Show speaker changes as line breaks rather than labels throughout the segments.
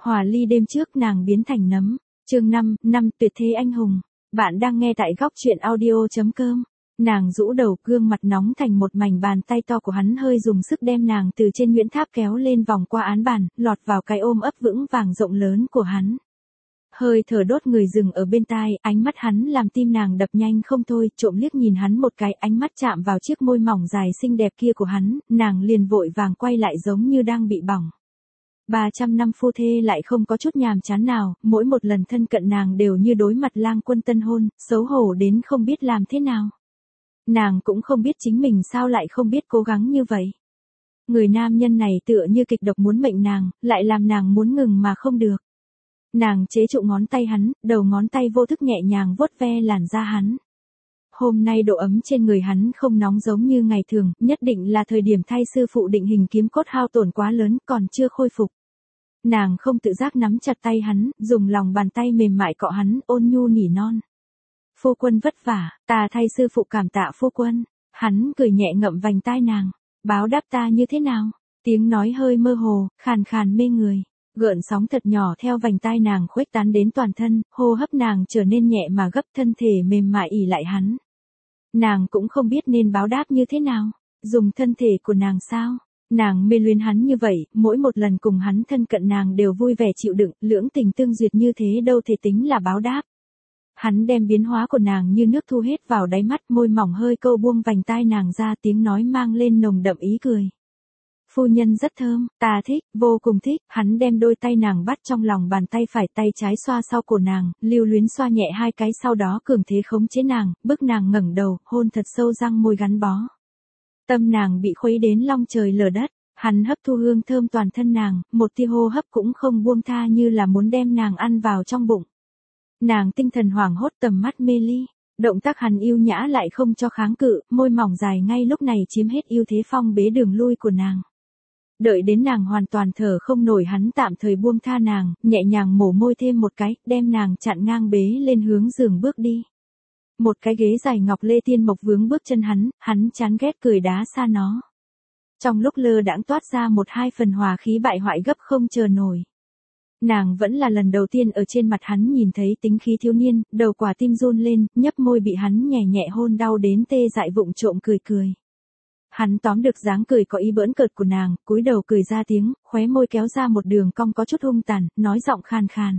Hòa ly đêm trước nàng biến thành nấm. Chương 5, năm tuyệt thế anh hùng. Bạn đang nghe tại góc truyện audio.com. Nàng rũ đầu, gương mặt nóng thành một mảnh, bàn tay to của hắn hơi dùng sức đem nàng từ trên Nguyễn Tháp kéo lên vòng qua án bàn, lọt vào cái ôm ấp vững vàng rộng lớn của hắn. Hơi thở đốt người dừng ở bên tai, ánh mắt hắn làm tim nàng đập nhanh không thôi, trộm liếc nhìn hắn một cái, ánh mắt chạm vào chiếc môi mỏng dài xinh đẹp kia của hắn, nàng liền vội vàng quay lại giống như đang bị bỏng. 300 năm phu thê lại không có chút nhàm chán nào, mỗi một lần thân cận nàng đều như đối mặt lang quân tân hôn, xấu hổ đến không biết làm thế nào. Nàng cũng không biết chính mình sao lại không biết cố gắng như vậy. Người nam nhân này tựa như kịch độc muốn mệnh nàng, lại làm nàng muốn ngừng mà không được. Nàng chế trụ ngón tay hắn, đầu ngón tay vô thức nhẹ nhàng vuốt ve làn da hắn. Hôm nay độ ấm trên người hắn không nóng giống như ngày thường, nhất định là thời điểm thay sư phụ định hình kiếm cốt hao tổn quá lớn, còn chưa khôi phục. Nàng không tự giác nắm chặt tay hắn, dùng lòng bàn tay mềm mại cọ hắn, ôn nhu nỉ non. Phu quân vất vả, ta thay sư phụ cảm tạ phu quân. Hắn cười nhẹ ngậm vành tai nàng. Báo đáp ta như thế nào? Tiếng nói hơi mơ hồ, khàn khàn mê người. Gợn sóng thật nhỏ theo vành tai nàng khuếch tán đến toàn thân, hô hấp nàng trở nên nhẹ mà gấp, thân thể mềm mại ỉ lại hắn. Nàng cũng không biết nên báo đáp như thế nào. Dùng thân thể của nàng sao? Nàng mê luyến hắn như vậy, mỗi một lần cùng hắn thân cận nàng đều vui vẻ chịu đựng, lưỡng tình tương duyệt như thế đâu thể tính là báo đáp. Hắn đem biến hóa của nàng như nước thu hết vào đáy mắt, môi mỏng hơi câu buông vành tai nàng ra, tiếng nói mang lên nồng đậm ý cười. Phu nhân rất thơm, ta thích, vô cùng thích. Hắn đem đôi tay nàng bắt trong lòng bàn tay phải, tay trái xoa sau cổ nàng, lưu luyến xoa nhẹ hai cái, sau đó cường thế khống chế nàng, bức nàng ngẩng đầu, hôn thật sâu, răng môi gắn bó. Tâm nàng bị khuấy đến long trời lở đất, hắn hấp thu hương thơm toàn thân nàng, một tia hô hấp cũng không buông tha, như là muốn đem nàng ăn vào trong bụng. Nàng tinh thần hoảng hốt, tầm mắt mê ly, động tác hắn yêu nhã lại không cho kháng cự, môi mỏng dài ngay lúc này chiếm hết ưu thế, phong bế đường lui của nàng. Đợi đến nàng hoàn toàn thở không nổi, hắn tạm thời buông tha nàng, nhẹ nhàng mổ môi thêm một cái, đem nàng chặn ngang bế lên hướng giường bước đi. Một cái ghế dài ngọc lê tiên mộc vướng bước chân hắn chán ghét cười đá xa nó. Trong lúc lơ đãng toát ra một hai phần hòa khí bại hoại gấp không chờ nổi. Nàng vẫn là lần đầu tiên ở trên mặt hắn nhìn thấy tính khí thiếu niên, đầu quả tim run lên, nhấp môi bị hắn nhẹ nhẹ hôn đau đến tê dại, vụng trộm cười cười. Hắn tóm được dáng cười có ý bỡn cợt của nàng, cúi đầu cười ra tiếng, khóe môi kéo ra một đường cong có chút hung tàn, nói giọng khàn khàn.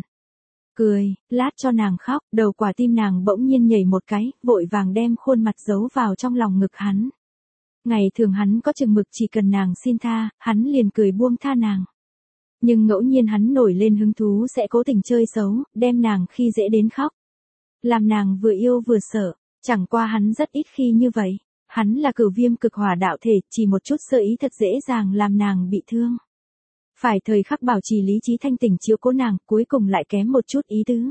Cười, lát cho nàng khóc, đầu quả tim nàng bỗng nhiên nhảy một cái, vội vàng đem khuôn mặt giấu vào trong lòng ngực hắn. Ngày thường hắn có chừng mực, chỉ cần nàng xin tha, hắn liền cười buông tha nàng. Nhưng ngẫu nhiên hắn nổi lên hứng thú sẽ cố tình chơi xấu, đem nàng khi dễ đến khóc. Làm nàng vừa yêu vừa sợ, chẳng qua hắn rất ít khi như vậy. Hắn là Cửu Viêm cực hỏa đạo thể, chỉ một chút sơ ý thật dễ dàng làm nàng bị thương. Phải thời khắc bảo trì lý trí thanh tỉnh chiếu cố nàng, cuối cùng lại kém một chút ý tứ.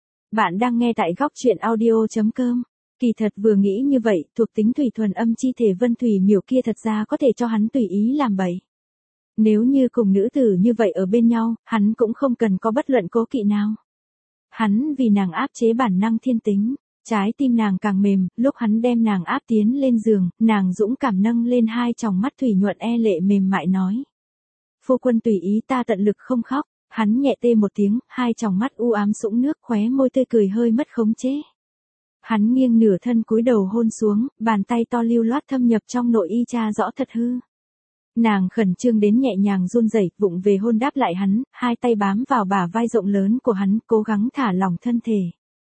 Bạn đang nghe tại góc truyện audio.com. Kỳ thật vừa nghĩ như vậy, thuộc tính thủy thuần âm chi thể Vân Thủy Miểu kia thật ra có thể cho hắn tùy ý làm bậy. Nếu như cùng nữ tử như vậy ở bên nhau, hắn cũng không cần có bất luận cố kỵ nào. Hắn vì nàng áp chế bản năng thiên tính. Trái tim nàng càng mềm, lúc hắn đem nàng áp tiến lên giường, nàng dũng cảm nâng lên hai tròng mắt thủy nhuận e lệ mềm mại nói. Phu quân tùy ý, ta tận lực không khóc. Hắn nhẹ tê một tiếng, hai tròng mắt u ám sũng nước, khóe môi tươi cười hơi mất khống chế. Hắn nghiêng nửa thân cúi đầu hôn xuống, bàn tay to lưu loát thâm nhập trong nội y tra rõ thật hư. Nàng khẩn trương đến nhẹ nhàng run rẩy, vụng về hôn đáp lại hắn, hai tay bám vào bả vai rộng lớn của hắn, cố gắng thả lỏng thân thể.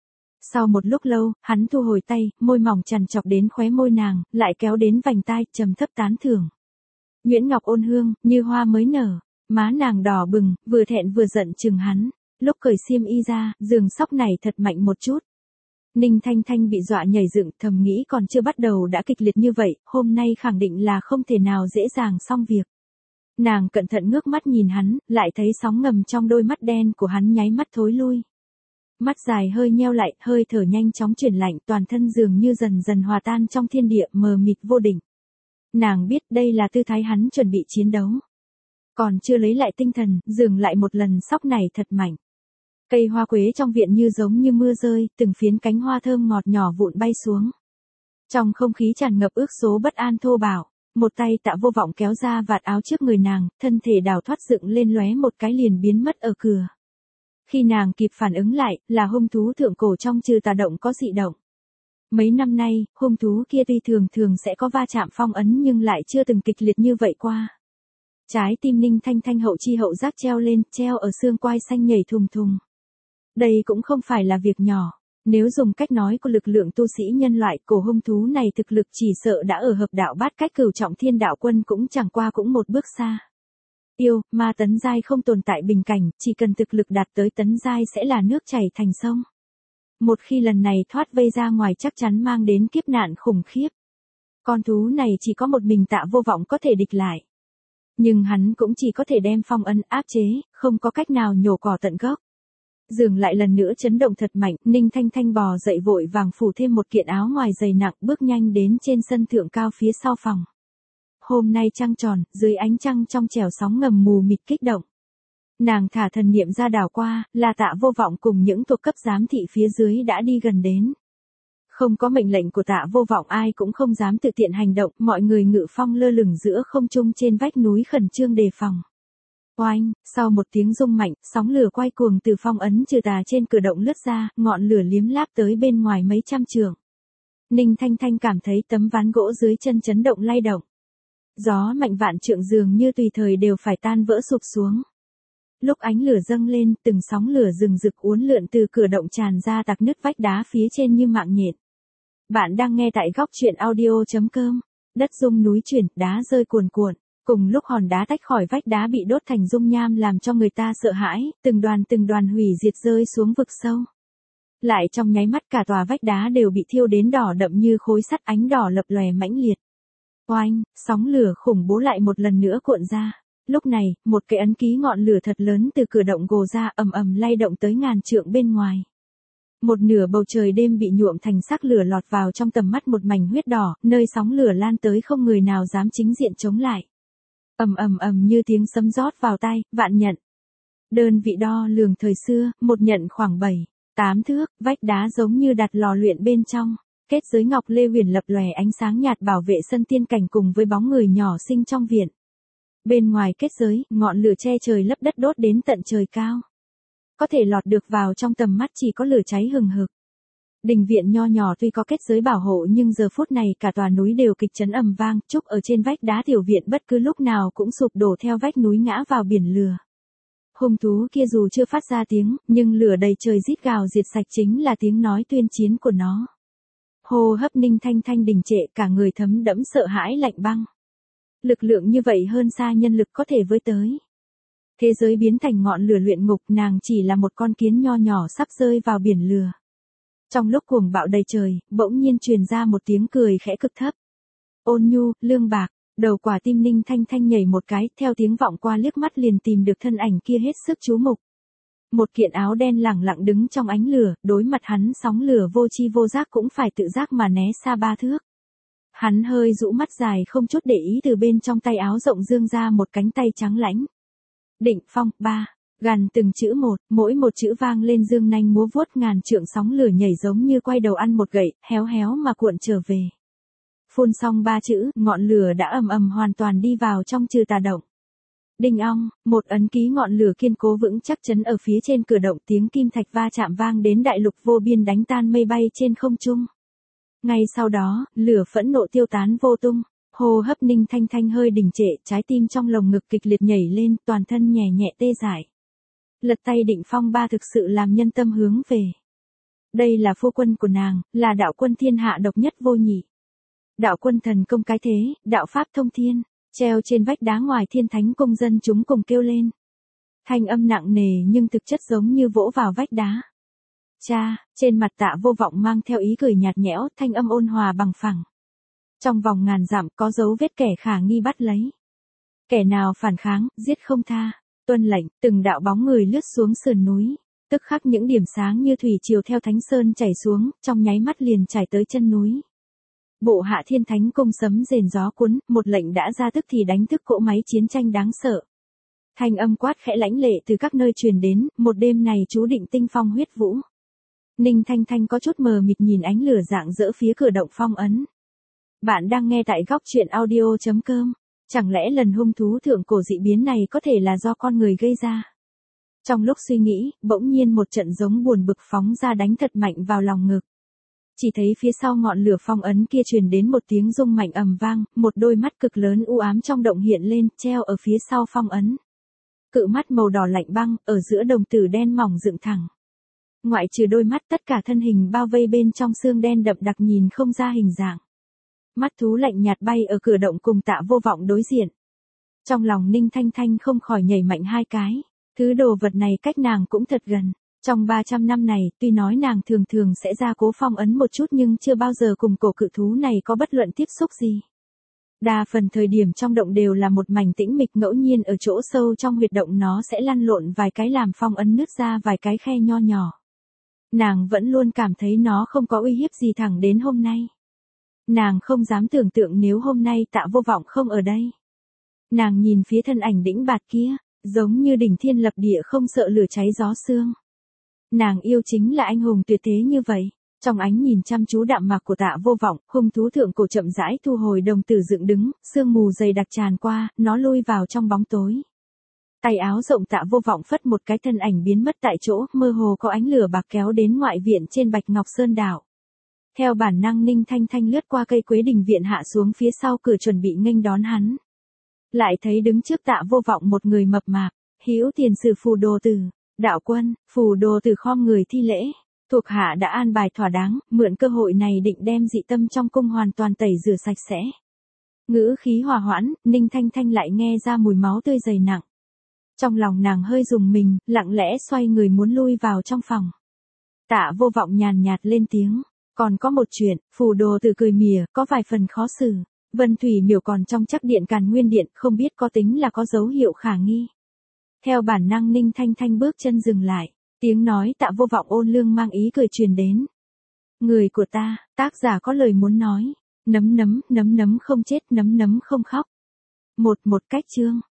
Sau một lúc lâu, hắn thu hồi tay, môi mỏng chằn chọc đến khóe môi nàng, lại kéo đến vành tai, trầm thấp tán thưởng. Nhuyễn ngọc ôn hương, như hoa mới nở, má nàng đỏ bừng, vừa thẹn vừa giận chừng hắn. Lúc cởi xiêm y ra, giường sóc này thật mạnh một chút. Ninh Thanh Thanh bị dọa nhảy dựng, thầm nghĩ còn chưa bắt đầu đã kịch liệt như vậy, hôm nay khẳng định là không thể nào dễ dàng xong việc. Nàng cẩn thận ngước mắt nhìn hắn, lại thấy sóng ngầm trong đôi mắt đen của hắn nháy mắt thối lui. Mắt dài hơi nheo lại, hơi thở nhanh chóng chuyển lạnh, toàn thân dường như dần dần hòa tan trong thiên địa mờ mịt vô định. Nàng biết đây là tư thái hắn chuẩn bị chiến đấu. Còn chưa lấy lại tinh thần, dừng lại một lần, sóc này thật mạnh. Cây hoa quế trong viện như giống như mưa rơi, từng phiến cánh hoa thơm ngọt nhỏ vụn bay xuống. Trong không khí tràn ngập ước số bất an thô bạo. Một tay Tạ Vô Vọng kéo ra vạt áo trước người nàng, thân thể đào thoát dựng lên lóe một cái liền biến mất ở cửa. Khi nàng kịp phản ứng lại, là hung thú thượng cổ trong trừ tà động có dị động. Mấy năm nay, hung thú kia tuy thường thường sẽ có va chạm phong ấn nhưng lại chưa từng kịch liệt như vậy qua. Trái tim Ninh Thanh Thanh hậu chi hậu giác treo lên, treo ở xương quai xanh nhảy thùng thùng. Đây cũng không phải là việc nhỏ. Nếu dùng cách nói của lực lượng tu sĩ nhân loại, cổ hung thú này thực lực chỉ sợ đã ở hợp đạo bát cách cửu trọng thiên đạo quân cũng chẳng qua cũng một bước xa. Yêu, ma tấn giai không tồn tại bình cảnh, chỉ cần thực lực đạt tới tấn giai sẽ là nước chảy thành sông. Một khi lần này thoát vây ra ngoài chắc chắn mang đến kiếp nạn khủng khiếp. Con thú này chỉ có một mình Tạ Vô Vọng có thể địch lại. Nhưng hắn cũng chỉ có thể đem phong ấn áp chế, không có cách nào nhổ cỏ tận gốc. Giường lại lần nữa chấn động thật mạnh, Ninh Thanh Thanh bò dậy vội vàng phủ thêm một kiện áo ngoài dày nặng bước nhanh đến trên sân thượng cao phía sau phòng. Hôm nay trăng tròn, dưới ánh trăng trong trẻo sóng ngầm mù mịt kích động. Nàng thả thần niệm ra đảo qua, là Tạ Vô Vọng cùng những thuộc cấp giám thị phía dưới đã đi gần đến. Không có mệnh lệnh của Tạ Vô Vọng ai cũng không dám tự tiện hành động, mọi người ngự phong lơ lửng giữa không trung trên vách núi khẩn trương đề phòng. Oanh, sau một tiếng rung mạnh, sóng lửa quay cuồng từ phong ấn trừ tà trên cửa động lướt ra, ngọn lửa liếm láp tới bên ngoài mấy trăm trượng. Ninh Thanh Thanh cảm thấy tấm ván gỗ dưới chân chấn động lay động. Gió mạnh vạn trượng dường như tùy thời đều phải tan vỡ sụp xuống. Lúc ánh lửa dâng lên, từng sóng lửa rừng rực uốn lượn từ cửa động tràn ra tạc nứt vách đá phía trên như mạng nhện. Bạn đang nghe tại góc truyện audio.com. Đất rung núi chuyển, đá rơi cuồn cuộn. Cùng lúc hòn đá tách khỏi vách đá bị đốt thành dung nham làm cho người ta sợ hãi, từng đoàn hủy diệt rơi xuống vực sâu. Lại trong nháy mắt cả tòa vách đá đều bị thiêu đến đỏ đậm như khối sắt, ánh đỏ lập lòe mãnh liệt. Oanh, sóng lửa khủng bố lại một lần nữa cuộn ra. Lúc này, một cái ấn ký ngọn lửa thật lớn từ cửa động gồ ra ầm ầm lay động tới ngàn trượng bên ngoài. Một nửa bầu trời đêm bị nhuộm thành sắc lửa lọt vào trong tầm mắt một mảnh huyết đỏ, nơi sóng lửa lan tới không người nào dám chính diện chống lại. Ầm ầm ầm như tiếng sấm rót vào tai, vạn nhận. Đơn vị đo lường thời xưa, một nhận khoảng 7, 8 thước, vách đá giống như đặt lò luyện bên trong. Kết giới ngọc lê huyền lập lòe ánh sáng nhạt bảo vệ sân tiên cảnh cùng với bóng người nhỏ xinh trong viện. Bên ngoài kết giới, ngọn lửa che trời lấp đất đốt đến tận trời cao. Có thể lọt được vào trong tầm mắt chỉ có lửa cháy hừng hực. Đình viện nho nhỏ tuy có kết giới bảo hộ nhưng giờ phút này cả tòa núi đều kịch chấn ầm vang, trúc ở trên vách đá tiểu viện bất cứ lúc nào cũng sụp đổ theo vách núi ngã vào biển lửa. Hung thú kia dù chưa phát ra tiếng, nhưng lửa đầy trời rít gào diệt sạch chính là tiếng nói tuyên chiến của nó. Hô hấp Ninh Thanh Thanh đình trệ, cả người thấm đẫm sợ hãi lạnh băng. Lực lượng như vậy hơn xa nhân lực có thể với tới. Thế giới biến thành ngọn lửa luyện ngục, nàng chỉ là một con kiến nho nhỏ sắp rơi vào biển lửa. Trong lúc cuồng bạo đầy trời, bỗng nhiên truyền ra một tiếng cười khẽ cực thấp. Ôn nhu, lương bạc, đầu quả tim Ninh Thanh Thanh nhảy một cái, theo tiếng vọng qua liếc mắt liền tìm được thân ảnh kia hết sức chú mục. Một kiện áo đen lẳng lặng đứng trong ánh lửa, đối mặt hắn sóng lửa vô chi vô giác cũng phải tự giác mà né xa 3 thước. Hắn hơi rũ mắt dài không chút để ý từ bên trong tay áo rộng dương ra một cánh tay trắng lãnh. Định phong, 3. Gằn từng chữ một, mỗi một chữ vang lên dương nanh múa vuốt ngàn trượng sóng lửa nhảy giống như quay đầu ăn một gậy, héo héo mà cuộn trở về. Phun xong 3 chữ, ngọn lửa đã ầm ầm hoàn toàn đi vào trong trừ tà động. Đinh ong, một ấn ký ngọn lửa kiên cố vững chắc chấn ở phía trên cửa động, tiếng kim thạch va chạm vang đến đại lục vô biên đánh tan mây bay trên không trung. Ngay sau đó, lửa phẫn nộ tiêu tán vô tung. Hô hấp Ninh Thanh Thanh hơi đình trệ, trái tim trong lồng ngực kịch liệt nhảy lên, toàn thân nhẹ nhẹ tê dại. Lật tay Định Phong 3 thực sự làm nhân tâm hướng về. Đây là phu quân của nàng, là đạo quân thiên hạ độc nhất vô nhị. Đạo quân thần công cái thế, đạo pháp thông thiên, treo trên vách đá ngoài Thiên Thánh cung dân chúng cùng kêu lên. Thanh âm nặng nề nhưng thực chất giống như vỗ vào vách đá. Cha, trên mặt Tạ Vô Vọng mang theo ý cười nhạt nhẽo, thanh âm ôn hòa bằng phẳng. Trong vòng ngàn dặm có dấu vết kẻ khả nghi bắt lấy. Kẻ nào phản kháng, giết không tha. Tuân lệnh, từng đạo bóng người lướt xuống sườn núi. Tức khắc những điểm sáng như thủy triều theo Thánh Sơn chảy xuống, trong nháy mắt liền chảy tới chân núi. Bộ hạ Thiên Thánh cung sấm rền gió cuốn, một lệnh đã ra tức thì đánh thức cỗ máy chiến tranh đáng sợ. Thanh âm quát khẽ lãnh lệ từ các nơi truyền đến, một đêm này chú định tinh phong huyết vũ. Ninh Thanh Thanh có chút mờ mịt nhìn ánh lửa rạng rỡ phía cửa động phong ấn. Bạn đang nghe tại góc truyện audio.com. Chẳng lẽ lần hung thú thượng cổ dị biến này có thể là do con người gây ra? Trong lúc suy nghĩ, bỗng nhiên một trận giống buồn bực phóng ra đánh thật mạnh vào lòng ngực. Chỉ thấy phía sau ngọn lửa phong ấn kia truyền đến một tiếng rung mạnh ầm vang, một đôi mắt cực lớn u ám trong động hiện lên, treo ở phía sau phong ấn. Cự mắt màu đỏ lạnh băng, ở giữa đồng tử đen mỏng dựng thẳng. Ngoại trừ đôi mắt, tất cả thân hình bao vây bên trong xương đen đậm đặc nhìn không ra hình dạng. Mắt thú lạnh nhạt bay ở cửa động cùng Tạ Vô Vọng đối diện. Trong lòng Ninh Thanh Thanh không khỏi nhảy mạnh hai cái. Thứ đồ vật này cách nàng cũng thật gần. Trong 300 năm này, tuy nói nàng thường thường sẽ ra cố phong ấn một chút nhưng chưa bao giờ cùng cổ cự thú này có bất luận tiếp xúc gì. Đa phần thời điểm trong động đều là một mảnh tĩnh mịch, ngẫu nhiên ở chỗ sâu trong huyệt động nó sẽ lăn lộn vài cái làm phong ấn nứt ra vài cái khe nho nhỏ. Nàng vẫn luôn cảm thấy nó không có uy hiếp gì thẳng đến hôm nay. Nàng không dám tưởng tượng nếu hôm nay Tạ Vô Vọng không ở đây. Nàng nhìn phía thân ảnh đĩnh bạt kia, giống như đỉnh thiên lập địa không sợ lửa cháy gió sương. Nàng yêu chính là anh hùng tuyệt thế như vậy. Trong ánh nhìn chăm chú đạm mạc của Tạ Vô Vọng, hung thú thượng cổ chậm rãi thu hồi đồng tử dựng đứng, sương mù dày đặc tràn qua, nó lui vào trong bóng tối. Tay áo rộng Tạ Vô Vọng phất một cái, thân ảnh biến mất tại chỗ, mơ hồ có ánh lửa bạc kéo đến ngoại viện trên Bạch Ngọc Sơn đảo. Theo bản năng Ninh Thanh Thanh lướt qua cây quế đình viện hạ xuống phía sau cửa chuẩn bị nghênh đón hắn. Lại thấy đứng trước Tạ Vô Vọng một người mập mạp, Hữu Tiền Sử Phù Đồ Tử, đạo quân. Phù Đồ Tử khom người thi lễ. Thuộc hạ đã an bài thỏa đáng, mượn cơ hội này định đem dị tâm trong cung hoàn toàn tẩy rửa sạch sẽ. Ngữ khí hòa hoãn, Ninh Thanh Thanh lại nghe ra mùi máu tươi dày nặng. Trong lòng nàng hơi rùng mình, lặng lẽ xoay người muốn lui vào trong phòng. Tạ Vô Vọng nhàn nhạt lên tiếng. Còn có một chuyện, Phù Đồ Tử cười mỉa, có vài phần khó xử. Vân Thủy Miểu còn trong chắc điện Càn Nguyên Điện, không biết có tính là có dấu hiệu khả nghi. Theo bản năng Ninh Thanh Thanh bước chân dừng lại. Tiếng nói Tạ Vô Vọng ôn lương mang ý cười truyền đến. Người của ta, tác giả có lời muốn nói. Nấm nấm không chết, nấm nấm không khóc. Một cách chương.